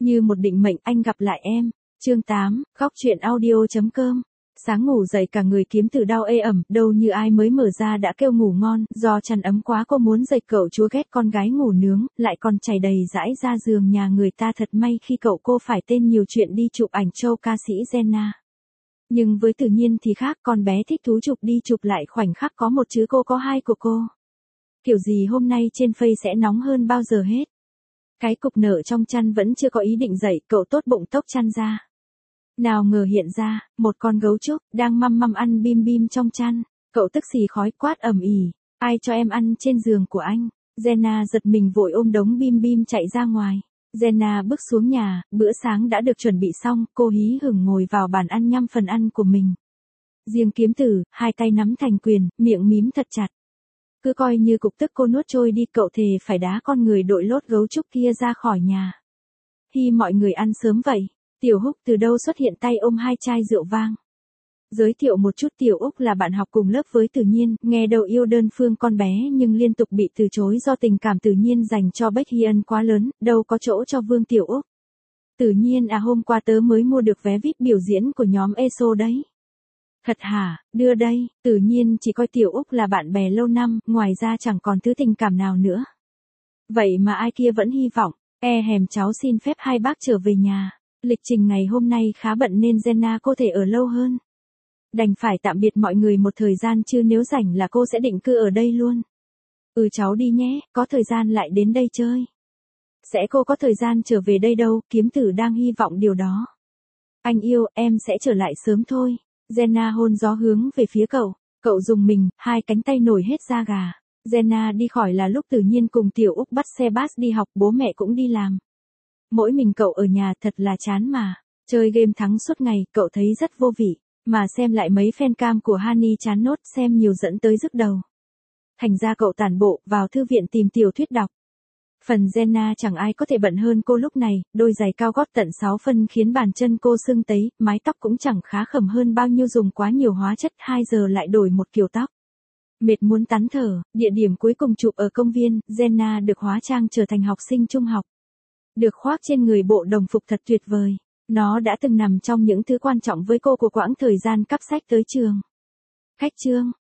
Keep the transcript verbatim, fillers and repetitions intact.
Như một định mệnh anh gặp lại em. Chương tám, góc truyện audio.com. Sáng ngủ dậy cả người kiếm từ đau ê ẩm, đâu như ai mới mở ra đã kêu ngủ ngon, do chăn ấm quá cô muốn dậy cậu chúa ghét con gái ngủ nướng, lại còn chảy đầy dãi ra giường nhà người ta thật may khi cậu cô phải tên nhiều chuyện đi chụp ảnh show ca sĩ Jenna. Nhưng với Tự Nhiên thì khác, con bé thích thú chụp đi chụp lại khoảnh khắc có một chứ cô có hai của cô. Kiểu gì hôm nay trên Face sẽ nóng hơn bao giờ hết. Cái cục nợ trong chăn vẫn chưa có ý định dậy, cậu tốt bụng tốc chăn ra. Nào ngờ hiện ra, một con gấu trúc, đang măm măm ăn bim bim trong chăn. Cậu tức xì khói quát ầm ĩ, ai cho em ăn trên giường của anh? Jenna giật mình vội ôm đống bim bim chạy ra ngoài. Jenna bước xuống nhà, bữa sáng đã được chuẩn bị xong, cô hí hửng ngồi vào bàn ăn nhăm phần ăn của mình. Riêng Kiếm Tử, hai tay nắm thành quyền, miệng mím thật chặt. Cứ coi như cục tức cô nuốt trôi đi, cậu thề phải đá con người đội lốt gấu trúc kia ra khỏi nhà. Hi mọi người ăn sớm vậy. Tiểu Húc từ đâu xuất hiện tay ôm hai chai rượu vang. Giới thiệu một chút, Tiểu Úc là bạn học cùng lớp với Tự Nhiên, nghe đầu yêu đơn phương con bé nhưng liên tục bị từ chối do tình cảm Tự Nhiên dành cho Baekhyun quá lớn, đâu có chỗ cho Vương Tiểu Úc. Tự Nhiên à, hôm qua tớ mới mua được vé vi ai pi biểu diễn của nhóm e ét o đấy. Thật hả, đưa đây. Tự Nhiên chỉ coi Tiểu Úc là bạn bè lâu năm, ngoài ra chẳng còn thứ tình cảm nào nữa. Vậy mà ai kia vẫn hy vọng, e hèm cháu xin phép hai bác trở về nhà. Lịch trình ngày hôm nay khá bận nên Jenna có thể ở lâu hơn. Đành phải tạm biệt mọi người một thời gian, chứ nếu rảnh là cô sẽ định cư ở đây luôn. Ừ cháu đi nhé, có thời gian lại đến đây chơi. Sẽ cô có thời gian trở về đây đâu, Kiếm Tử đang hy vọng điều đó. Anh yêu, em sẽ trở lại sớm thôi. Jenna hôn gió hướng về phía cậu. Cậu rùng mình, hai cánh tay nổi hết da gà. Jenna đi khỏi là lúc Tự Nhiên cùng Tiểu Úc bắt xe bus đi học, bố mẹ cũng đi làm. Mỗi mình cậu ở nhà thật là chán mà. Chơi game thắng suốt ngày, cậu thấy rất vô vị. Mà xem lại mấy fan cam của Honey chán nốt, xem nhiều dẫn tới nhức đầu. Thành ra cậu tản bộ vào thư viện tìm tiểu thuyết đọc. Phần Jenna chẳng ai có thể bận hơn cô lúc này, đôi giày cao gót tận sáu phân khiến bàn chân cô sưng tấy, mái tóc cũng chẳng khá khẩm hơn bao nhiêu, dùng quá nhiều hóa chất, hai giờ lại đổi một kiểu tóc. Mệt muốn tắn thở, địa điểm cuối cùng chụp ở công viên, Jenna được hóa trang trở thành học sinh trung học. Được khoác trên người bộ đồng phục thật tuyệt vời. Nó đã từng nằm trong những thứ quan trọng với cô của quãng thời gian cắp sách tới trường. Khách trương,